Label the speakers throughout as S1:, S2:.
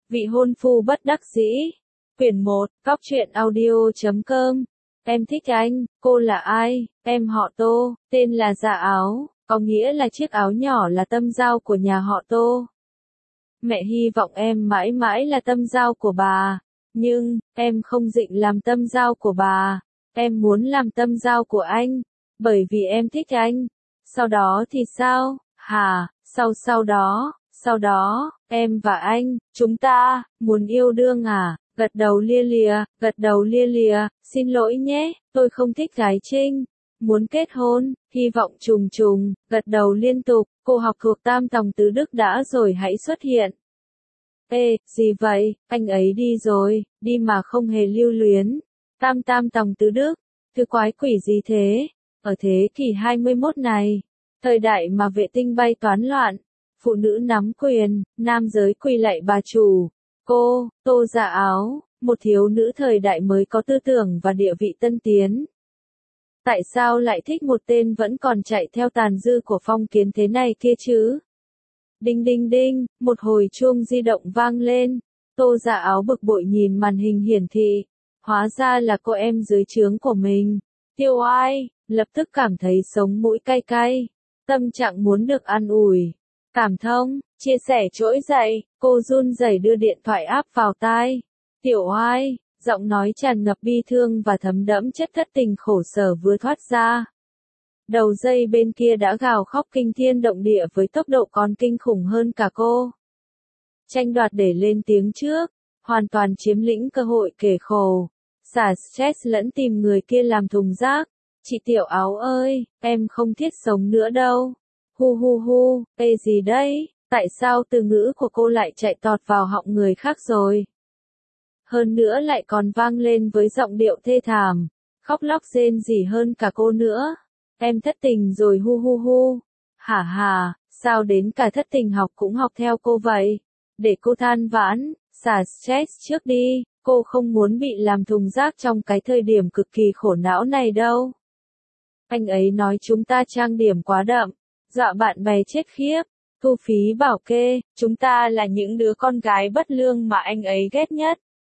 S1: Vị hôn phu bất đắc dĩ. Quyển 1, Cóc truyện audio.com. Em thích anh, cô là ai? Em họ Tô, tên là Dạ Áo, có nghĩa là chiếc áo nhỏ là tâm giao của nhà họ Tô. Mẹ hy vọng em mãi mãi là tâm giao của bà, nhưng em không định làm tâm giao của bà. Em muốn làm tâm giao của anh, bởi vì em thích anh. Sau đó thì sao? Hả? Sau đó, em và anh, chúng ta, muốn yêu đương à? Gật đầu lia lịa, xin lỗi nhé, tôi không thích gái Trinh. Muốn kết hôn, hy vọng trùng trùng, gật đầu liên tục, cô học thuộc Tam Tòng Tứ Đức đã rồi hãy xuất hiện. Ê, gì vậy, anh ấy đi rồi, đi mà không hề lưu luyến. Tam Tòng Tứ Đức, thứ quái quỷ gì thế? Ở thế kỷ 21 này, thời đại mà vệ tinh bay toán loạn, phụ nữ nắm quyền, nam giới quỳ lạy bà chủ. Cô, Tô Dạ Áo, một thiếu nữ thời đại mới có tư tưởng và địa vị tân tiến. Tại sao lại thích một tên vẫn còn chạy theo tàn dư của phong kiến thế này kia chứ? Đinh đinh đinh, một hồi chuông di động vang lên. Tô Dạ Áo bực bội nhìn màn hình hiển thị. Hóa ra là cô em dưới trướng của mình. Tiêu Ai, lập tức cảm thấy sống mũi cay cay. Tâm trạng muốn được an ủi. Cảm thông, chia sẻ trỗi dậy, cô run rẩy đưa điện thoại áp vào tai. Tiểu Ai, giọng nói tràn ngập bi thương và thấm đẫm chất thất tình khổ sở vừa thoát ra. Đầu dây bên kia đã gào khóc kinh thiên động địa với tốc độ còn kinh khủng hơn cả cô. Tranh đoạt để lên tiếng trước, hoàn toàn chiếm lĩnh cơ hội kể khổ, xả stress lẫn tìm người kia làm thùng rác. Chị Tiểu Áo ơi, em không thiết sống nữa đâu. Hu, ê gì đấy, tại sao từ ngữ của cô lại chạy tọt vào họng người khác rồi? Hơn nữa lại còn vang lên với giọng điệu thê thảm, khóc lóc rên rỉ hơn cả cô nữa. Em thất tình rồi hu. Hả, sao đến cả thất tình học cũng học theo cô vậy? Để cô than vãn, xả stress trước đi, cô không muốn bị làm thùng rác trong cái thời điểm cực kỳ khổ não này đâu. Anh ấy nói chúng ta trang điểm quá đậm, dọa bạn bè chết khiếp. Thu phí bảo kê, chúng ta là những đứa con gái bất lương mà anh ấy ghét nhất.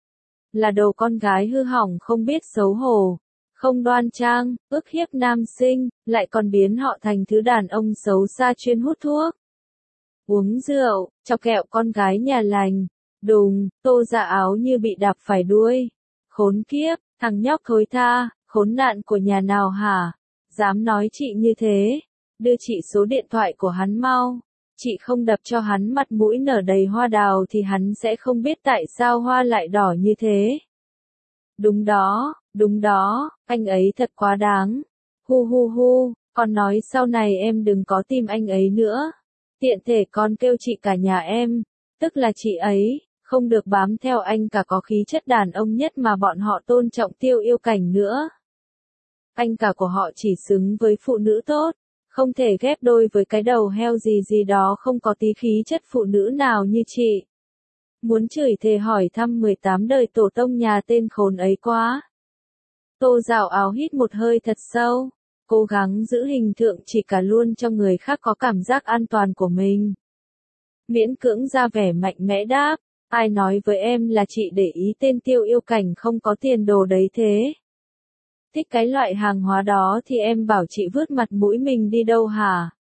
S1: Là đồ con gái hư hỏng không biết xấu hổ, không đoan trang, ức hiếp nam sinh, lại còn biến họ thành thứ đàn ông xấu xa chuyên hút thuốc, uống rượu, chọc kẹo con gái nhà lành. Đùng, Tô Dạ Áo như bị đạp phải đuôi. Khốn kiếp, thằng nhóc thối tha, khốn nạn của nhà nào hả? Dám nói chị như thế, đưa chị số điện thoại của hắn mau. Chị không đập cho hắn mặt mũi nở đầy hoa đào thì hắn sẽ không biết tại sao hoa lại đỏ như thế. Đúng đó, anh ấy thật quá đáng. Hu, con nói sau này em đừng có tìm anh ấy nữa. Tiện thể con kêu chị cả nhà em, tức là chị ấy, không được bám theo anh cả có khí chất đàn ông nhất mà bọn họ tôn trọng Tiêu Yêu Cảnh nữa. Anh cả của họ chỉ xứng với phụ nữ tốt, không thể ghép đôi với cái đầu heo gì đó không có tí khí chất phụ nữ nào như chị. Muốn chửi thề hỏi thăm 18 đời tổ tông nhà tên khốn ấy quá. Tô Dạ Áo hít một hơi thật sâu, cố gắng giữ hình tượng chỉ cả luôn cho người khác có cảm giác an toàn của mình. Miễn cưỡng ra vẻ mạnh mẽ đáp, ai nói với em là chị để ý tên Tiêu Yêu Cảnh không có tiền đồ đấy thế? Thích cái loại hàng hóa đó thì em bảo chị vứt mặt mũi mình đi đâu hả?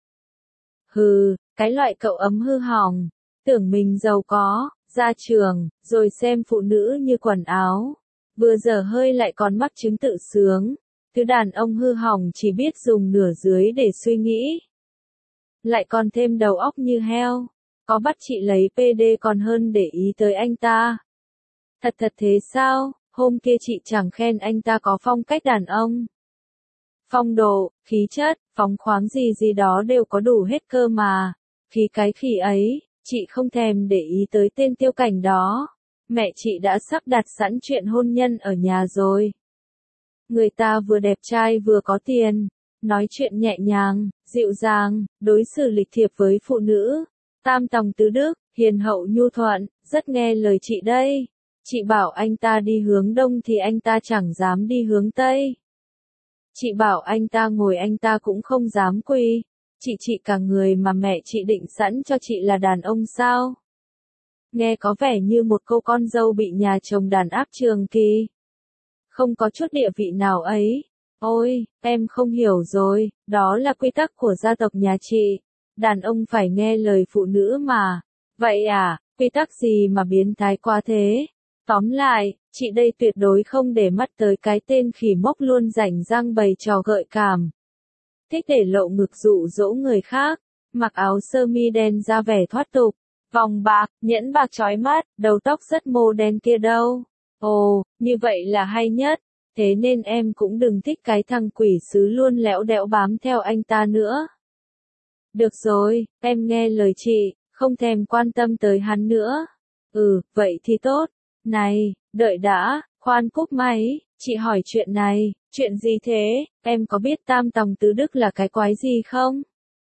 S1: Hừ, cái loại cậu ấm hư hỏng, tưởng mình giàu có, ra trường, rồi xem phụ nữ như quần áo. Vừa dở hơi lại còn mắc chứng tự sướng. Thứ đàn ông hư hỏng chỉ biết dùng nửa dưới để suy nghĩ. Lại còn thêm đầu óc như heo. Có bắt chị lấy PD còn hơn để ý tới anh ta. Thật thế sao? Hôm kia chị chẳng khen anh ta có phong cách đàn ông. Phong độ, khí chất, phóng khoáng gì đó đều có đủ hết cơ mà. Cái khỉ ấy, chị không thèm để ý tới tên Tiêu Cảnh đó. Mẹ chị đã sắp đặt sẵn chuyện hôn nhân ở nhà rồi. Người ta vừa đẹp trai vừa có tiền, nói chuyện nhẹ nhàng, dịu dàng, đối xử lịch thiệp với phụ nữ. Tam Tòng Tứ Đức, hiền hậu nhu thuận, rất nghe lời chị đây. Chị bảo anh ta đi hướng đông thì anh ta chẳng dám đi hướng tây. Chị bảo anh ta ngồi anh ta cũng không dám quỳ. Chị cả người mà mẹ chị định sẵn cho chị là đàn ông sao? nghe có vẻ như một cô con dâu bị nhà chồng đàn áp trường kỳ. Không có chút địa vị nào ấy. Ôi, em không hiểu rồi, đó là quy tắc của gia tộc nhà chị. Đàn ông phải nghe lời phụ nữ mà. Vậy à, quy tắc gì mà biến thái quá thế? Tóm lại, chị đây tuyệt đối không để mắt tới cái tên khỉ mốc luôn rảnh rang bày trò gợi cảm. Thích để lộ ngực dụ dỗ người khác, mặc áo sơ mi đen ra vẻ thoát tục, vòng bạc, nhẫn bạc chói mắt, đầu tóc rất mô đen kia đâu. Ồ, như vậy là hay nhất, thế nên em cũng đừng thích cái thằng quỷ sứ luôn lẽo đẽo bám theo anh ta nữa. Được rồi, em nghe lời chị, không thèm quan tâm tới hắn nữa. Ừ, vậy thì tốt. Này, đợi đã, khoan cúp máy, chị hỏi chuyện này, chuyện gì thế, em có biết tam tòng tứ đức là cái quái gì không?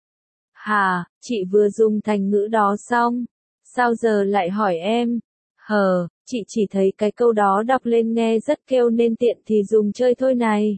S1: Hà, chị vừa dùng thành ngữ đó xong, sao giờ lại hỏi em? Chị chỉ thấy cái câu đó đọc lên nghe rất kêu nên tiện thì dùng chơi thôi này.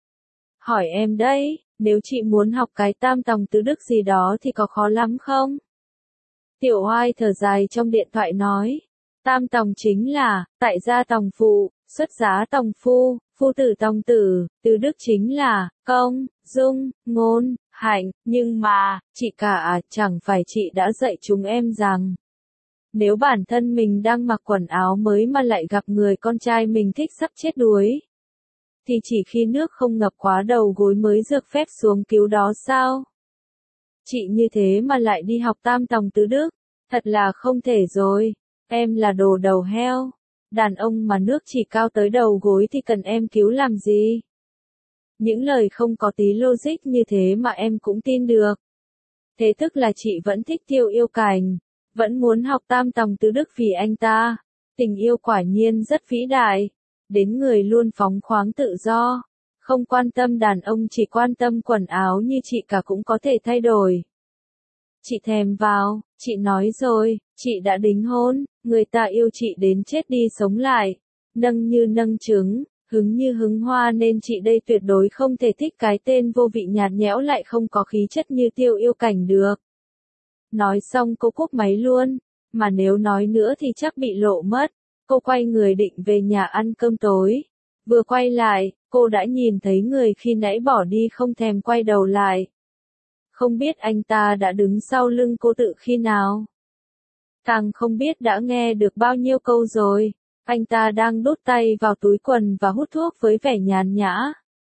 S1: Hỏi em đấy, nếu chị muốn học cái tam tòng tứ đức gì đó thì có khó lắm không? Tiểu Oai thở dài trong điện thoại nói. Tam tòng chính là, tại gia tòng phụ, xuất giá tòng phu, phu tử tòng tử, tứ đức chính là, công, dung, ngôn, hạnh, nhưng mà, chị cả chẳng phải chị đã dạy chúng em rằng, nếu bản thân mình đang mặc quần áo mới mà lại gặp người con trai mình thích sắp chết đuối, thì chỉ khi nước không ngập quá đầu gối mới được phép xuống cứu đó sao? Chị như thế mà lại đi học tam tòng tứ đức, thật là không thể rồi. Em là đồ đầu heo. Đàn ông mà nước chỉ cao tới đầu gối thì cần em cứu làm gì? Những lời không có tí logic như thế mà em cũng tin được. Thế tức là chị vẫn thích Tiêu Yêu Cảnh, vẫn muốn học tam tòng tứ đức vì anh ta. Tình yêu quả nhiên rất vĩ đại. Đến người luôn phóng khoáng tự do. Không quan tâm đàn ông chỉ quan tâm quần áo như chị cả cũng có thể thay đổi. Chị thèm vào, chị nói rồi, chị đã đính hôn, người ta yêu chị đến chết đi sống lại, nâng như nâng trứng, hứng như hứng hoa nên chị đây tuyệt đối không thể thích cái tên vô vị nhạt nhẽo lại không có khí chất như Tiêu Yêu Cảnh được. Nói xong cô cúp máy luôn, mà nếu nói nữa thì chắc bị lộ mất. Cô quay người định về nhà ăn cơm tối. Vừa quay lại, cô đã nhìn thấy người khi nãy bỏ đi không thèm quay đầu lại. Không biết anh ta đã đứng sau lưng cô từ khi nào. Càng không biết đã nghe được bao nhiêu câu rồi. Anh ta đang đút tay vào túi quần và hút thuốc với vẻ nhàn nhã.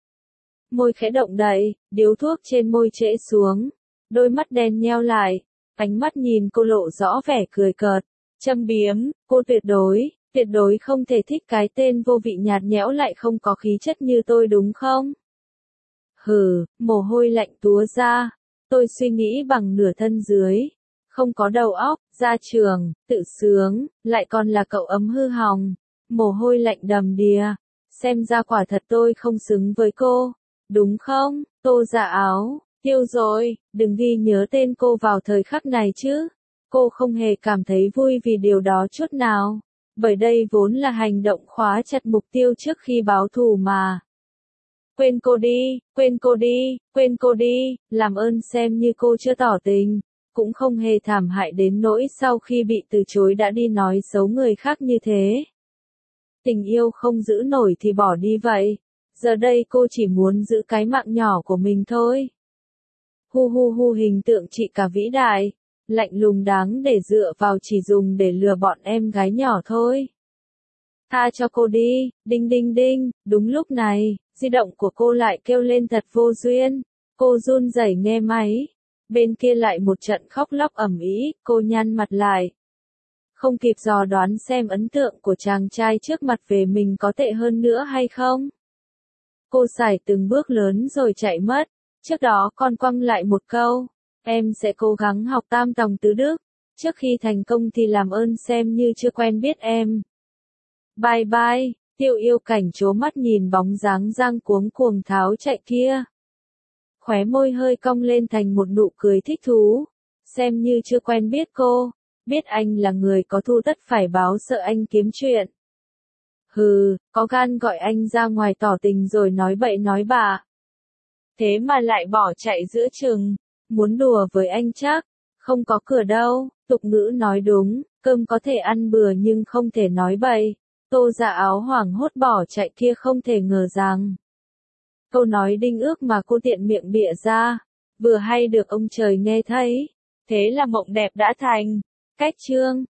S1: Môi khẽ động đậy, điếu thuốc trên môi trễ xuống. Đôi mắt đen nheo lại. Ánh mắt nhìn cô lộ rõ vẻ cười cợt. Châm biếm, cô tuyệt đối không thể thích cái tên vô vị nhạt nhẽo lại không có khí chất như tôi đúng không? Hừ, mồ hôi lạnh túa ra. Tôi suy nghĩ bằng nửa thân dưới. Không có đầu óc, ra trường, tự sướng, lại còn là cậu ấm hư hỏng. Mồ hôi lạnh đầm đìa. Xem ra quả thật tôi không xứng với cô. Đúng không, Tô Dạ Áo, tiêu rồi, đừng ghi nhớ tên cô vào thời khắc này chứ. Cô không hề cảm thấy vui vì điều đó chút nào. Bởi đây vốn là hành động khóa chặt mục tiêu trước khi báo thù mà. Quên cô đi, quên cô đi, quên cô đi, làm ơn xem như cô chưa tỏ tình, cũng không hề thảm hại đến nỗi sau khi bị từ chối đã đi nói xấu người khác như thế. Tình yêu không giữ nổi thì bỏ đi vậy, giờ đây cô chỉ muốn giữ cái mạng nhỏ của mình thôi. Hu hu hu, hình tượng chị cả vĩ đại, lạnh lùng đáng để dựa vào chỉ dùng để lừa bọn em gái nhỏ thôi. Tha cho cô đi, đinh đinh đinh, đúng lúc này, di động của cô lại kêu lên thật vô duyên. Cô run rẩy nghe máy. Bên kia lại một trận khóc lóc ầm ĩ, cô nhăn mặt lại. Không kịp dò đoán xem ấn tượng của chàng trai trước mặt về mình có tệ hơn nữa hay không. Cô sải từng bước lớn rồi chạy mất. Trước đó con quăng lại một câu. Em sẽ cố gắng học tam tòng tứ đức. Trước khi thành công thì làm ơn xem như chưa quen biết em. Bye bye, Tiêu Yêu Cảnh trố mắt nhìn bóng dáng Giang cuống cuồng tháo chạy kia. Khóe môi hơi cong lên thành một nụ cười thích thú. Xem như chưa quen biết cô. Biết anh là người có thù tất phải báo sợ anh kiếm chuyện. Hừ, có gan gọi anh ra ngoài tỏ tình rồi nói bậy nói bạ. Thế mà lại bỏ chạy giữa chừng. Muốn đùa với anh chắc. Không có cửa đâu, tục ngữ nói đúng, Cơm có thể ăn bừa nhưng không thể nói bậy. Tô Dạ Áo hoảng hốt bỏ chạy kia không thể ngờ rằng câu nói đinh ước mà cô tiện miệng bịa ra, vừa hay được ông trời nghe thấy. Thế là mộng đẹp đã thành. Cách chương